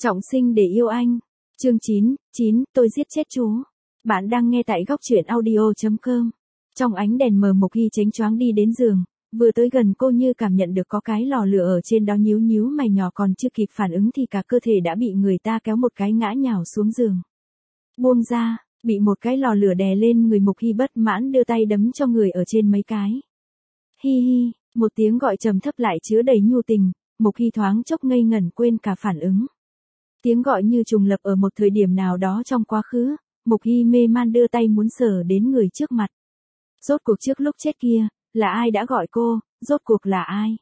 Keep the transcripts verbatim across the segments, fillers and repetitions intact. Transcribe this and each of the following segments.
Trọng sinh để yêu anh. Chương chín, chín, tôi giết chết chú. Bạn đang nghe tại góc truyện audio chấm com. Trong ánh đèn mờ Mộc Hy chếnh choáng đi đến giường, vừa tới gần cô như cảm nhận được có cái lò lửa ở trên đó, nhíu nhíu mày nhỏ, còn chưa kịp phản ứng thì cả cơ thể đã bị người ta kéo một cái ngã nhào xuống giường. Buông ra, bị một cái lò lửa đè lên người, Mộc Hy bất mãn đưa tay đấm cho người ở trên mấy cái. Hi hi, một tiếng gọi trầm thấp lại chứa đầy nhu tình, Mộc Hy thoáng chốc ngây ngẩn quên cả phản ứng. Tiếng gọi như trùng lập ở một thời điểm nào đó trong quá khứ, Mộc Hy mê man đưa tay muốn sờ đến người trước mặt. Rốt cuộc trước lúc chết kia, là ai đã gọi cô, rốt cuộc là ai?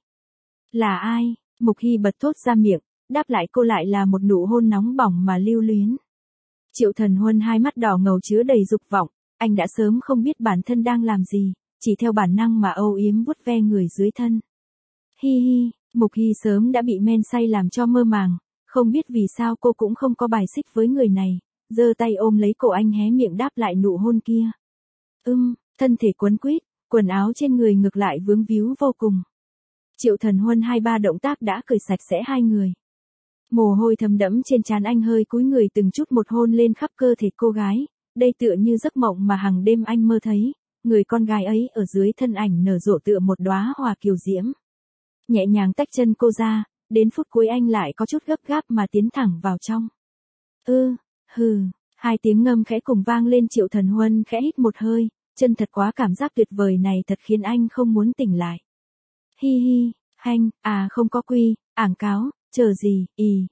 Là ai? Mộc Hy bật thốt ra miệng, đáp lại cô lại là một nụ hôn nóng bỏng mà lưu luyến. Triệu Thần Huân hai mắt đỏ ngầu chứa đầy dục vọng, anh đã sớm không biết bản thân đang làm gì, chỉ theo bản năng mà âu yếm vuốt ve người dưới thân. Hi hi, Mộc Hy sớm đã bị men say làm cho mơ màng, không biết vì sao cô cũng không có bài xích với người này, giơ tay ôm lấy cổ anh hé miệng đáp lại nụ hôn kia. Ưm, thân thể quấn quýt, quần áo trên người ngược lại vướng víu vô cùng. Triệu Thần Huân hai ba động tác đã cởi sạch sẽ hai người. Mồ hôi thấm đẫm trên trán anh, hơi cúi người từng chút một hôn lên khắp cơ thể cô gái, đây tựa như giấc mộng mà hàng đêm anh mơ thấy, người con gái ấy ở dưới thân ảnh nở rộ tựa một đóa hoa kiều diễm. Nhẹ nhàng tách chân cô ra, đến phút cuối anh lại có chút gấp gáp mà tiến thẳng vào trong. Ư, hừ, hai tiếng ngâm khẽ cùng vang lên. Triệu Thần Huân khẽ hít một hơi, chân thật quá, cảm giác tuyệt vời này thật khiến anh không muốn tỉnh lại. Hi hi, hanh, à không có quy, ảng cáo, chờ gì, ì.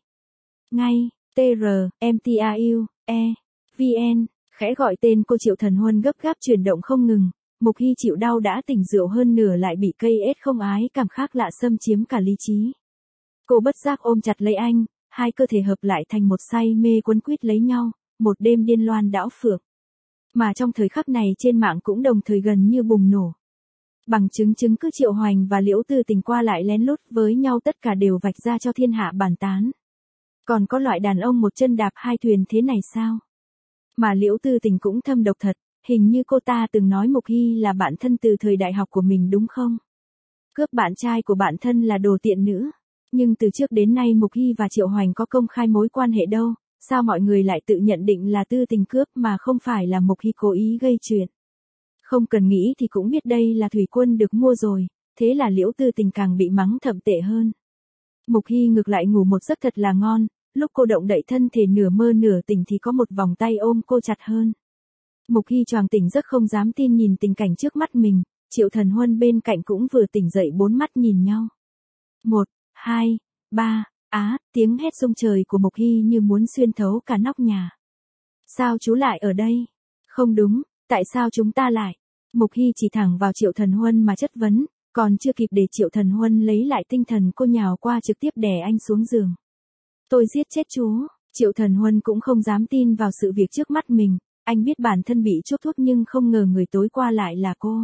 Ngay, tr, mtau, e, vn, khẽ gọi tên cô. Triệu Thần Huân gấp gáp chuyển động không ngừng, Mộc Hy chịu đau đã tỉnh rượu hơn nửa lại bị cây ết không ái cảm khác lạ xâm chiếm cả lý trí. Cô bất giác ôm chặt lấy anh, hai cơ thể hợp lại thành một say mê quấn quýt lấy nhau, một đêm điên loan đảo phượng. Mà trong thời khắc này trên mạng cũng đồng thời gần như bùng nổ. Bằng chứng chứng cứ Triệu Hoành và Liễu Tư Tình qua lại lén lút với nhau tất cả đều vạch ra cho thiên hạ bàn tán. Còn có loại đàn ông một chân đạp hai thuyền thế này sao? Mà Liễu Tư Tình cũng thâm độc thật, hình như cô ta từng nói Mộc Hy là bạn thân từ thời đại học của mình đúng không? Cướp bạn trai của bạn thân là đồ tiện nữ. Nhưng từ trước đến nay Mộc Hy và Triệu Hoành có công khai mối quan hệ đâu, sao mọi người lại tự nhận định là Tư Tình cướp mà không phải là Mộc Hy cố ý gây chuyện? Không cần nghĩ thì cũng biết đây là thủy quân được mua rồi, thế là Liễu Tư Tình càng bị mắng thậm tệ hơn. Mộc Hy ngược lại ngủ một giấc thật là ngon, lúc cô động đậy thân thể nửa mơ nửa tỉnh thì có một vòng tay ôm cô chặt hơn. Mộc Hy choàng tỉnh giấc không dám tin nhìn tình cảnh trước mắt mình, Triệu Thần Huân bên cạnh cũng vừa tỉnh dậy, bốn mắt nhìn nhau. Một, hai, ba, á, tiếng hét rung trời của Mộc Hy như muốn xuyên thấu cả nóc nhà. Sao chú lại ở đây? Không đúng, tại sao chúng ta lại? Mộc Hy chỉ thẳng vào Triệu Thần Huân mà chất vấn, còn chưa kịp để Triệu Thần Huân lấy lại tinh thần cô nhào qua trực tiếp đè anh xuống giường. Tôi giết chết chú. Triệu Thần Huân cũng không dám tin vào sự việc trước mắt mình, anh biết bản thân bị chuốc thuốc nhưng không ngờ người tối qua lại là cô.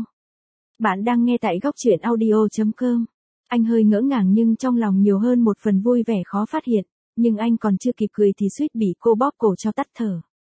Bạn đang nghe tại góc truyện audio chấm com. Anh hơi ngỡ ngàng nhưng trong lòng nhiều hơn một phần vui vẻ khó phát hiện, nhưng anh còn chưa kịp cười thì suýt bị cô bóp cổ cho tắt thở.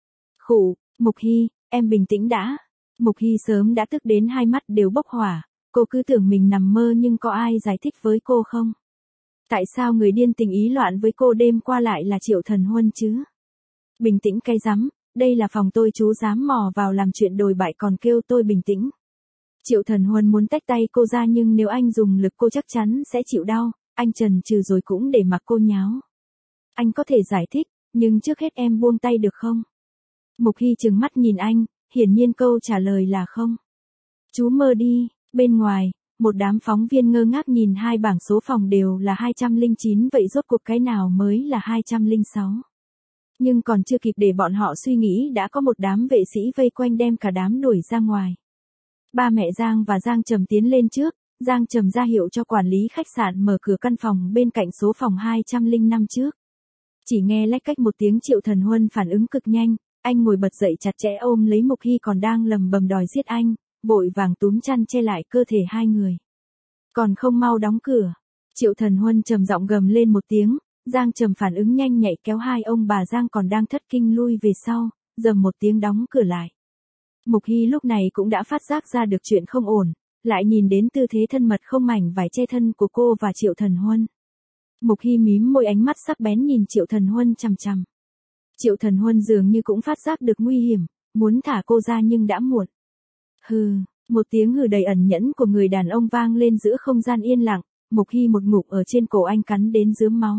Khụ, Mộc Hy, em bình tĩnh đã. Mộc Hy sớm đã tức đến hai mắt đều bốc hỏa, cô cứ tưởng mình nằm mơ nhưng có ai giải thích với cô không? Tại sao người điên tình ý loạn với cô đêm qua lại là Triệu Thần Huân chứ? Bình tĩnh cái rắm, đây là phòng tôi, chú dám mò vào làm chuyện đồi bại còn kêu tôi bình tĩnh. Triệu Thần Huân muốn tách tay cô ra nhưng nếu anh dùng lực cô chắc chắn sẽ chịu đau, anh chần chừ rồi cũng để mặc cô nháo. Anh có thể giải thích, nhưng trước hết em buông tay được không? Mộc Hy trừng mắt nhìn anh, hiển nhiên câu trả lời là không. Chú mơ đi. Bên ngoài, một đám phóng viên ngơ ngác nhìn hai bảng số phòng đều là hai trăm lẻ chín, vậy rốt cuộc cái nào mới là hai trăm lẻ sáu? Nhưng còn chưa kịp để bọn họ suy nghĩ đã có một đám vệ sĩ vây quanh đem cả đám đuổi ra ngoài. Ba mẹ Giang và Giang Trầm tiến lên trước, Giang Trầm ra hiệu cho quản lý khách sạn mở cửa căn phòng bên cạnh số phòng hai trăm lẻ năm trước. Chỉ nghe lách cách một tiếng, Triệu Thần Huân phản ứng cực nhanh, anh ngồi bật dậy chặt chẽ ôm lấy Mộc Hy còn đang lầm bầm đòi giết anh, vội vàng túm chăn che lại cơ thể hai người. Còn không mau đóng cửa. Triệu Thần Huân trầm giọng gầm lên một tiếng, Giang Trầm phản ứng nhanh nhạy kéo hai ông bà Giang còn đang thất kinh lui về sau, dầm một tiếng đóng cửa lại. Mộc Hy lúc này cũng đã phát giác ra được chuyện không ổn, lại nhìn đến tư thế thân mật không mảnh vải che thân của cô và Triệu Thần Huân. Mục Hy mím môi, ánh mắt sắc bén nhìn Triệu Thần Huân chằm chằm. Triệu Thần Huân dường như cũng phát giác được nguy hiểm, muốn thả cô ra nhưng đã muộn. Hừ, một tiếng hừ đầy ẩn nhẫn của người đàn ông vang lên giữa không gian yên lặng, Mục Hy một ngụm ở trên cổ anh cắn đến rướm máu.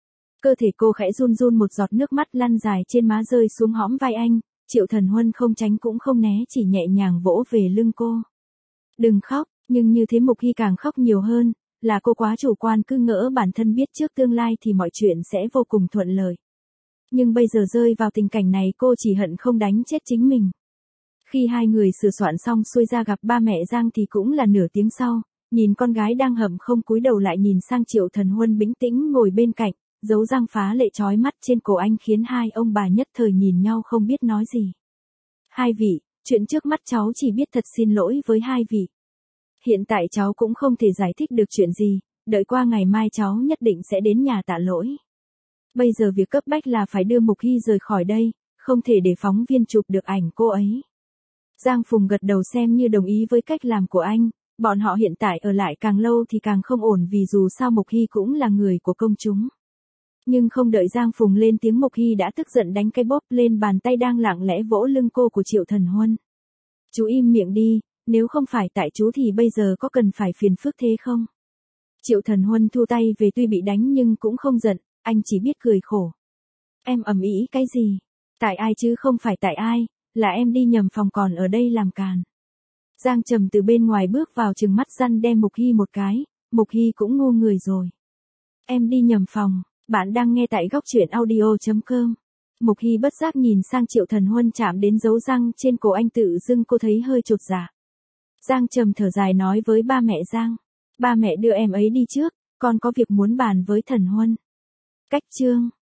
Cơ thể cô khẽ run run, một giọt nước mắt lăn dài trên má rơi xuống hõm vai anh, Triệu Thần Huân không tránh cũng không né, chỉ nhẹ nhàng vỗ về lưng cô. Đừng khóc, nhưng như thế Mục Hy càng khóc nhiều hơn, là cô quá chủ quan, cứ ngỡ bản thân biết trước tương lai thì mọi chuyện sẽ vô cùng thuận lợi. Nhưng bây giờ rơi vào tình cảnh này cô chỉ hận không đánh chết chính mình. Khi hai người sửa soạn xong xuôi ra gặp ba mẹ Giang thì cũng là nửa tiếng sau, nhìn con gái đang hậm không cúi đầu lại nhìn sang Triệu Thần Huân bình tĩnh ngồi bên cạnh, dấu răng phá lệ chói mắt trên cổ anh khiến hai ông bà nhất thời nhìn nhau không biết nói gì. Hai vị, chuyện trước mắt cháu chỉ biết thật xin lỗi với hai vị. Hiện tại cháu cũng không thể giải thích được chuyện gì, đợi qua ngày mai cháu nhất định sẽ đến nhà tạ lỗi. Bây giờ việc cấp bách là phải đưa Mục Hy rời khỏi đây, không thể để phóng viên chụp được ảnh cô ấy. Giang Phùng gật đầu xem như đồng ý với cách làm của anh, bọn họ hiện tại ở lại càng lâu thì càng không ổn vì dù sao Mục Hy cũng là người của công chúng. Nhưng không đợi Giang Phùng lên tiếng Mục Hy đã tức giận đánh cái bóp lên bàn tay đang lặng lẽ vỗ lưng cô của Triệu Thần Huân. Chú im miệng đi, nếu không phải tại chú thì bây giờ có cần phải phiền phức thế không? Triệu Thần Huân thu tay về, tuy bị đánh nhưng cũng không giận, anh chỉ biết cười khổ. Em ầm ĩ cái gì? Tại ai chứ không phải tại ai, là em đi nhầm phòng còn ở đây làm càn. Giang Trầm từ bên ngoài bước vào trừng mắt răn đe Mục Hy một cái, Mục Hy cũng ngu người rồi. Em đi nhầm phòng, bạn đang nghe tại góc truyện audio chấm com. Mục Hy bất giác nhìn sang Triệu Thần Huân, chạm đến dấu răng trên cổ anh tự dưng cô thấy hơi chột dạ. Giang Trầm thở dài nói với ba mẹ Giang. Ba mẹ đưa em ấy đi trước, con có việc muốn bàn với Thần Huân. Cách chương.